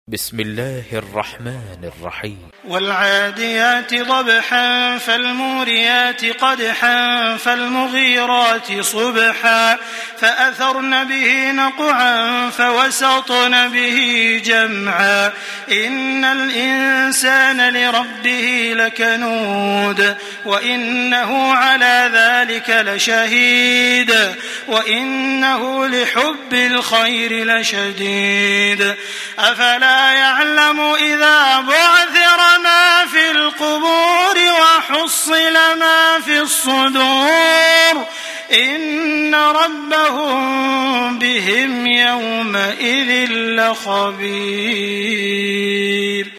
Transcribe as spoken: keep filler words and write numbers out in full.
بسم الله الرحمن الرحيم. والعاديات ضبحا فالموريات قدحا فالمغيرات صبحا فأثرن به نقعا فوسطن به جمعا إن الإنسان لربه لكنود وإنه على ذلك لشهيد وإنه لحب الخير لشديد أفلا يعلم إذا بعثر ما في القبور وحصل ما في الصدور إن ربهم بهم يومئذ لخبير.